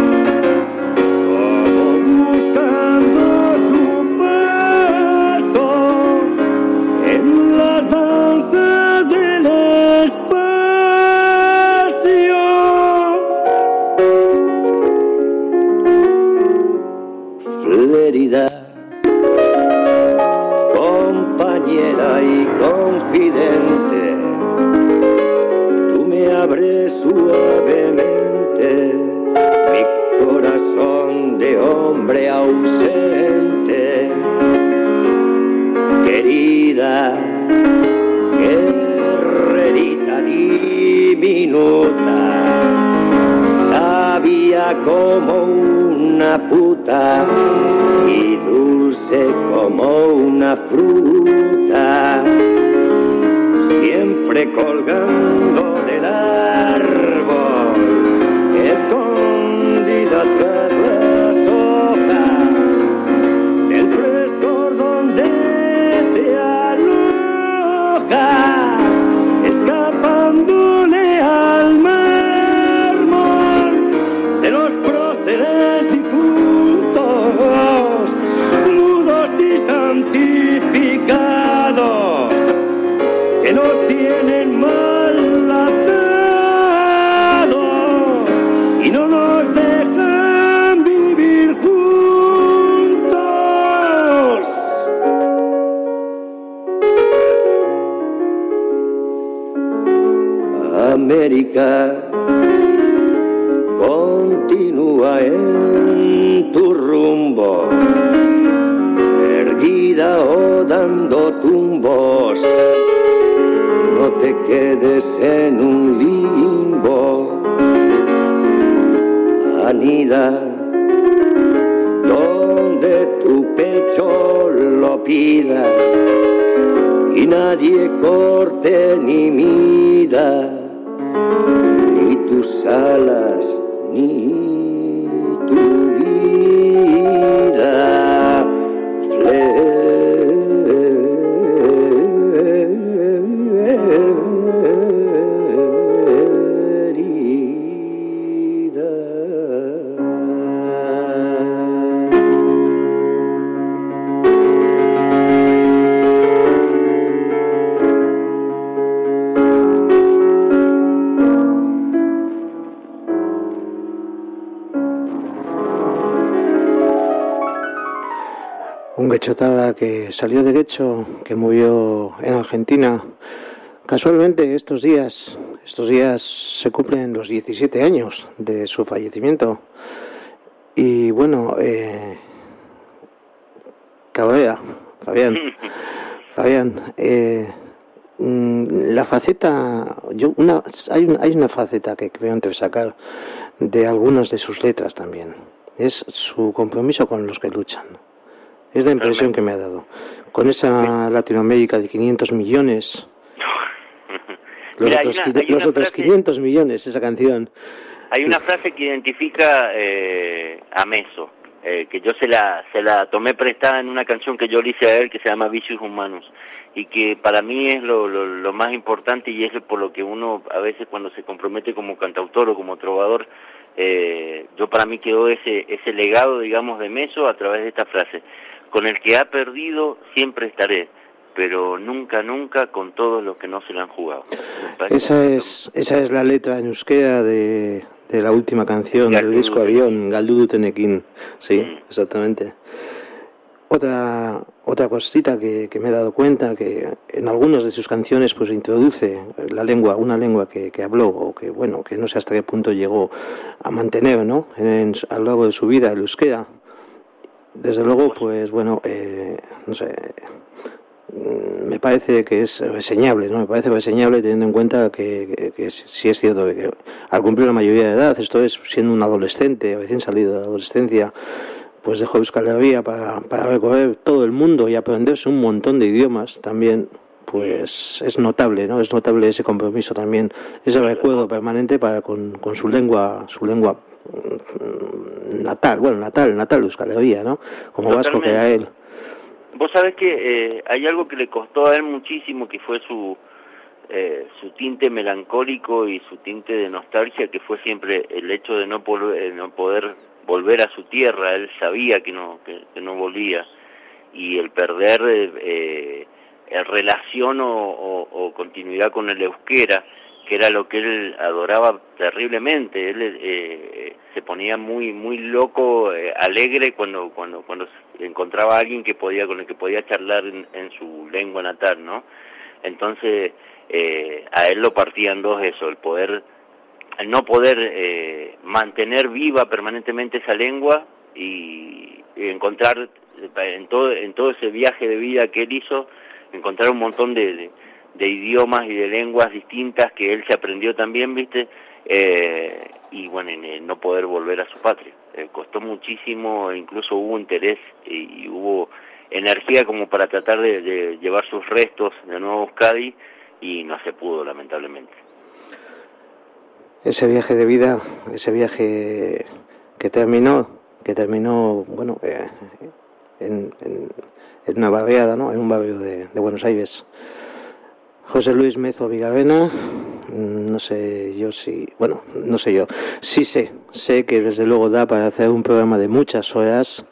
compañera y confidente, tú me abres suavemente mi corazón de hombre ausente, querida, guerrerita diminuta, sabia como una puta y dulce como una fruta, siempre colgando del árbol, escondida tras las hojas del frescor donde te alojas, escapándole al mármol de los próceres difuntos, mudos y santificados, que nos tienen mal atados y no nos dejan vivir juntos. América, continúa en tu rumbo, erguida o dando tumbos, no te quedes en un limbo, anida donde tu pecho lo pida y nadie corte ni mida ni tus alas ni tu vida, Un guechotada que salió de Guecho, que murió en Argentina. Casualmente estos días se cumplen los 17 años de su fallecimiento. Y bueno, Fabián, la faceta, hay una faceta que creo entresacar de algunas de sus letras también. Es su compromiso con los que luchan. Es la impresión que me ha dado. Con esa Latinoamérica de 500 millones, los otros 500 millones, esa canción. Hay una frase que identifica a Meso, que yo se la tomé prestada en una canción que yo le hice a él, que se llama Vicios Humanos, y que para mí es lo más importante, y es por lo que uno a veces cuando se compromete como cantautor o como trovador, yo para mí quedó ese legado, digamos, de Meso a través de esta frase: con el que ha perdido siempre estaré, pero nunca, nunca con todos los que no se la han jugado. Esa es la letra en euskera de la última canción del disco Avión, Galdudu Tenekin. Sí, exactamente. Otra cosita que me he dado cuenta, que en algunas de sus canciones pues introduce una lengua que habló, o que bueno, que no sé hasta qué punto llegó a mantener, ¿no? A lo largo de su vida, el euskera. Desde luego, pues bueno, no sé, me parece que es reseñable, ¿no? Me parece reseñable teniendo en cuenta que sí es cierto que al cumplir la mayoría de edad, esto es siendo un adolescente, recién salido de la adolescencia, pues dejó Euskal Herria para recorrer todo el mundo y aprenderse un montón de idiomas también. Pues es notable, ¿no? Es notable ese compromiso también, ese recuerdo permanente con su lengua natal Euskal Herria, ¿no? Como vasco que era él. Vos sabés que hay algo que le costó a él muchísimo, que fue su tinte melancólico y su tinte de nostalgia, que fue siempre el hecho de no poder volver a su tierra. Él sabía que no volvía, y el perder relación o continuidad con el euskera, que era lo que él adoraba terriblemente. Él se ponía muy muy loco, alegre cuando encontraba a alguien con el que podía charlar en su lengua natal, ¿no? Entonces a él lo partían dos eso, el no poder mantener viva permanentemente esa lengua, y encontrar en todo ese viaje de vida que él hizo, encontrar un montón de idiomas y de lenguas distintas que él se aprendió también, ¿viste? Y bueno, en no poder volver a su patria. Costó muchísimo, incluso hubo interés y hubo energía como para tratar de llevar sus restos de nuevo a Euskadi, y no se pudo, lamentablemente. Ese viaje de vida, ese viaje que terminó, bueno, en una barriada, ¿no? En un barrio de Buenos Aires. José Luis Mezo Vigavena, sí sé que desde luego da para hacer un programa de muchas horas,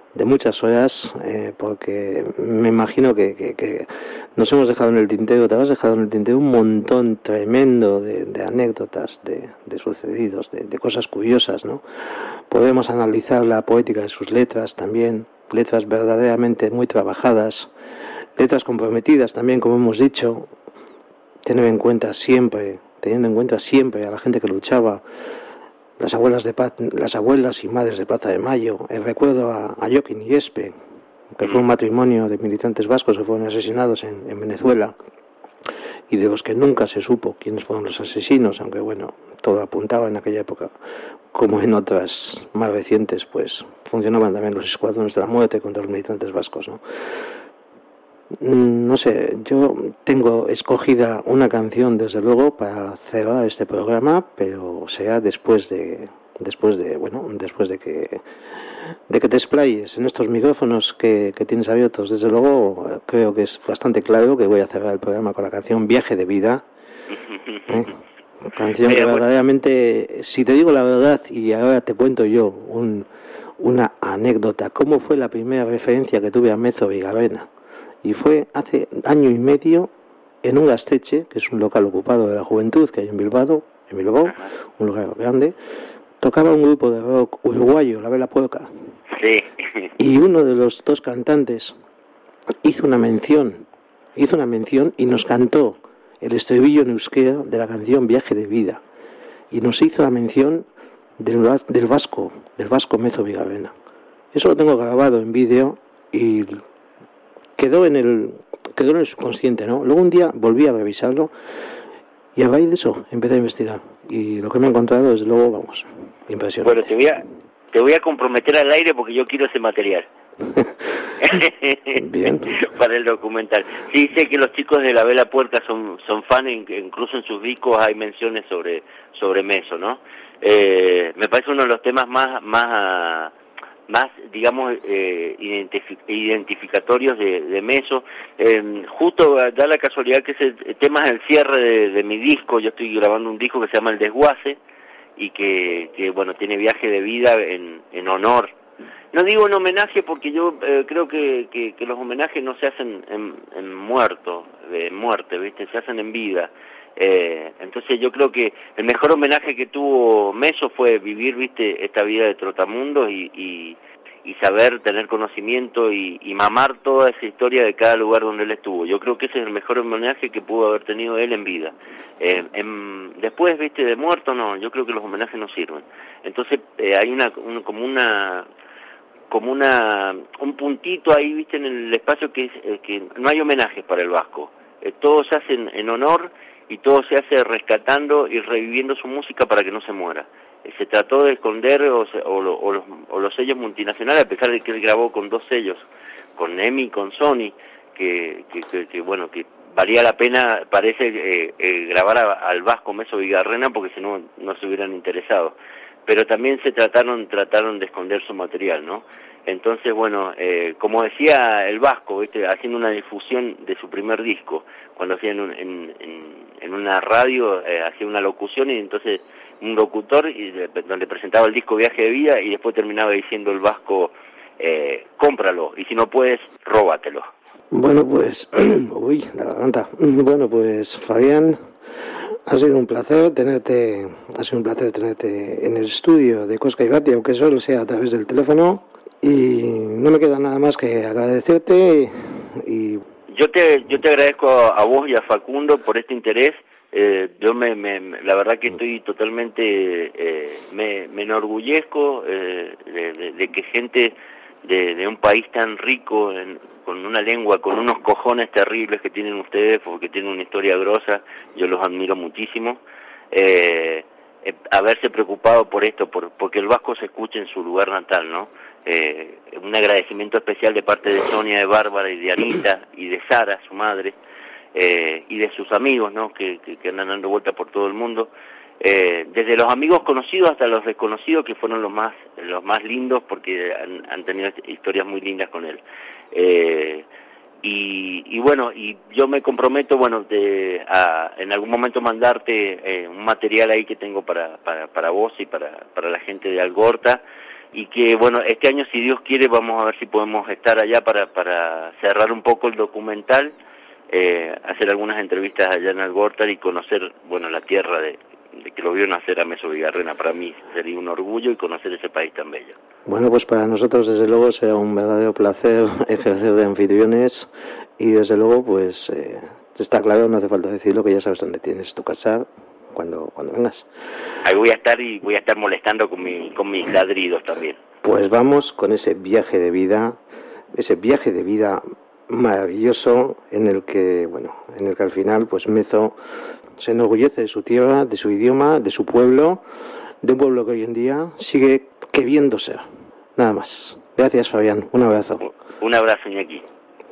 porque me imagino que nos hemos dejado en el tintero, te has dejado en el tintero un montón tremendo de anécdotas, de sucedidos, de cosas curiosas, ¿no? Podemos analizar la poética de sus letras también, letras verdaderamente muy trabajadas, letras comprometidas también, como hemos dicho, teniendo en cuenta siempre a la gente que luchaba, las abuelas y madres de Plaza de Mayo. El recuerdo a Joaquín y Espe, que fue un matrimonio de militantes vascos que fueron asesinados en Venezuela, y de los que nunca se supo quiénes fueron los asesinos, aunque bueno, todo apuntaba en aquella época, como en otras más recientes, pues funcionaban también los escuadrones de la muerte contra los militantes vascos, ¿no? No sé, yo tengo escogida una canción desde luego para cerrar este programa, pero será después de que te explayes en estos micrófonos que tienes abiertos. Desde luego creo que es bastante claro que voy a cerrar el programa con la canción Viaje de Vida, canción que verdaderamente, si te digo la verdad, y ahora te cuento yo una anécdota, cómo fue la primera referencia que tuve a Mezo Vigavena. Y fue hace año y medio en un Gaztetxe, que es un local ocupado de la juventud que hay en Bilbao, un lugar grande. Tocaba un grupo de rock uruguayo, La Vela Puerca. Sí. Y uno de los dos cantantes hizo una mención y nos cantó el estribillo en euskera de la canción Viaje de Vida. Y nos hizo la mención del vasco Mezo Vigavena. Eso lo tengo grabado en vídeo y quedó en el subconsciente, ¿no? Luego un día volví a revisarlo y a raíz de eso empecé a investigar, y lo que me he encontrado, desde luego, vamos, impresionante. Bueno, te voy a comprometer al aire porque yo quiero ese material. Bien. Para el documental. Sí, sé que los chicos de La Vela Puerca son fan, incluso en sus discos hay menciones sobre Mezo, ¿no? Me parece uno de los temas más digamos, identificatorios de Mezo. Justo da la casualidad que ese tema es el cierre de mi disco. Yo estoy grabando un disco que se llama El Desguace, y que bueno, tiene viaje de vida en honor. No digo en homenaje porque yo creo que los homenajes no se hacen en muerte, ¿viste? Se hacen en vida. Entonces yo creo que el mejor homenaje que tuvo Meso fue vivir, ¿viste? Esta vida de trotamundos y saber tener conocimiento y mamar toda esa historia de cada lugar donde él estuvo. Yo creo que ese es el mejor homenaje que pudo haber tenido él en vida. Después, ¿viste? De muerto, no, yo creo que los homenajes no sirven. Entonces hay un puntito ahí, viste, en el espacio que es que no hay homenajes para el vasco. Todo se hace en honor y todo se hace rescatando y reviviendo su música para que no se muera. Se trató de esconder los sellos multinacionales, a pesar de que él grabó con 2 sellos, con EMI y con Sony, que bueno, que valía la pena, parece, grabar al vasco Meso Vigarrena, porque si no, no se hubieran interesado. Pero también trataron de esconder su material, ¿no? Entonces, bueno, como decía el vasco, ¿viste? Haciendo una difusión de su primer disco, cuando hacía en una radio, hacía una locución, y entonces un locutor donde presentaba el disco Viaje de Vida, y después terminaba diciendo el vasco, cómpralo, y si no puedes, róbatelo. Bueno, pues, uy, la garganta. Bueno, pues, Fabián, ha sido un placer tenerte en el estudio de Cosca y Batia, aunque solo sea a través del teléfono, y no me queda nada más que agradecerte y... Yo te agradezco a vos y a Facundo por este interés. Yo la verdad que estoy totalmente, me enorgullezco de que gente de un país tan rico, con una lengua, con unos cojones terribles que tienen ustedes, porque tienen una historia grosa, yo los admiro muchísimo, haberse preocupado por esto, porque el vasco se escuche en su lugar natal, ¿no? Un agradecimiento especial de parte de Sonia, de Bárbara y de Anita y de Sara, su madre, y de sus amigos, ¿no? Que andan dando vuelta por todo el mundo, desde los amigos conocidos hasta los desconocidos, que fueron los más lindos, porque han tenido historias muy lindas con él. Y bueno, y yo me comprometo, bueno, en algún momento mandarte un material ahí que tengo para vos y para la gente de Algorta, y que, bueno, este año, si Dios quiere, vamos a ver si podemos estar allá para cerrar un poco el documental, hacer algunas entrevistas allá en Algorta y conocer, bueno, la tierra de que lo vio nacer a Meso Vigarrena. Para mí sería un orgullo y conocer ese país tan bello. Bueno, pues para nosotros desde luego será un verdadero placer ejercer de anfitriones, y desde luego pues está claro, no hace falta decirlo, que ya sabes dónde tienes tu casa cuando vengas. Ahí voy a estar molestando con mis ladridos también. Pues vamos con ese viaje de vida maravilloso, en el que al final pues Meso se enorgullece de su tierra, de su idioma, de su pueblo, de un pueblo que hoy en día sigue queriendo ser. Nada más. Gracias, Fabián. Un abrazo. Un abrazo, Iñaki.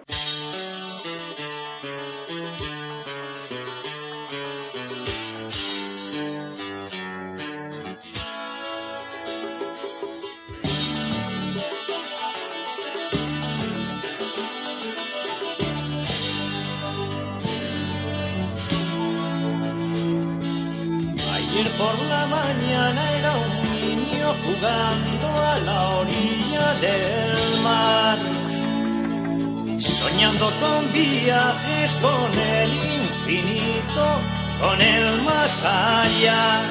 Ayer por la mañana era un niño jugando a la orilla del mar, soñando con viajes, con el infinito, con el más allá,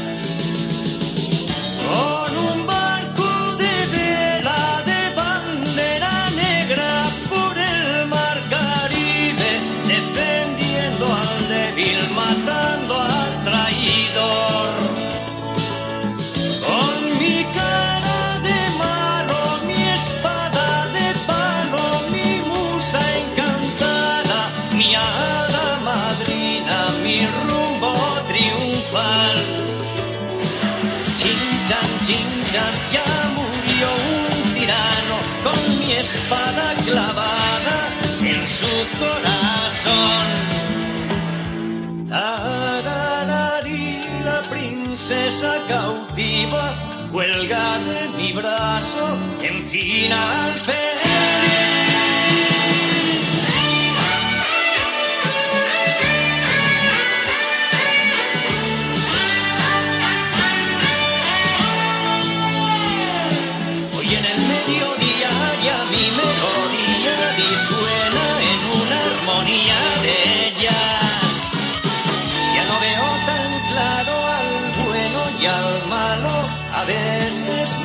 con un barco de vela de bandera negra por el mar Caribe, defendiendo al débil, matando al traidor. Con mi cara de malo, mi espada de palo, mi musa encantada, mi hada madrina, mi rumbo triunfal. Chin-chan, ya murió un tirano con mi espada clavada en su corazón. Tararari, la princesa cautiva cuelga de mi brazo en final feliz.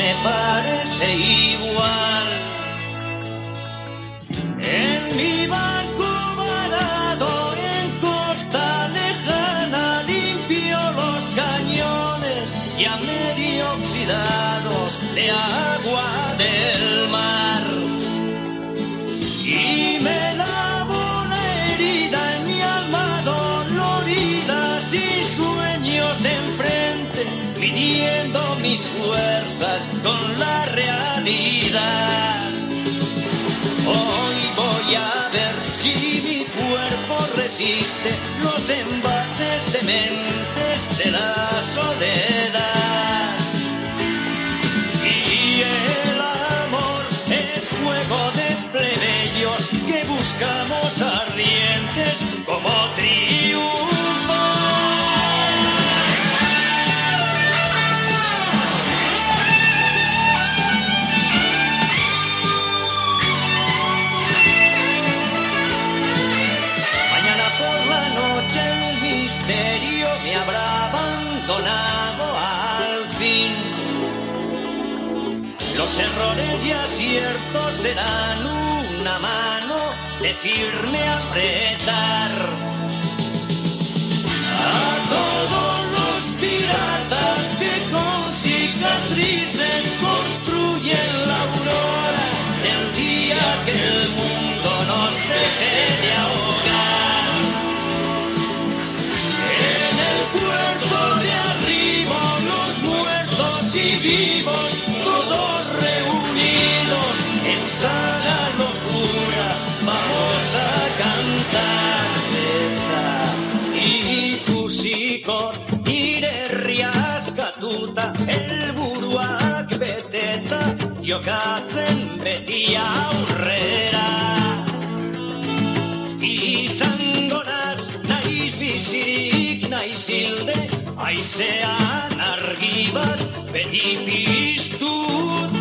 me parece igual. En mi banco varado en costa lejana limpio los cañones ya medio oxidados de agua del mar. Y me lavo la herida en mi alma dolorida sin sueños enfrente, midiendo mis fuerzas con la realidad. Hoy voy a ver si mi cuerpo resiste los embates dementes de la soledad. Y el amor es juego de plebeyos que buscamos ardientes como triunfar. Mañana por la noche el misterio me habrá abandonado al fin. Los errores y aciertos serán una mano de firme apretar. A todos los piratas que con cicatrices construyen la aurora del día que el mundo nos deje de ahogar. En el puerto de arriba los muertos y vivos todos reunidos en sana locura vamos a cantar. Y Cusikot, Ire Riaskatuta, el buruak beteta, jokatzen beti aurrera. Izango naz, naiz bizirik naiz hilde, haizean argi bat beti piztut.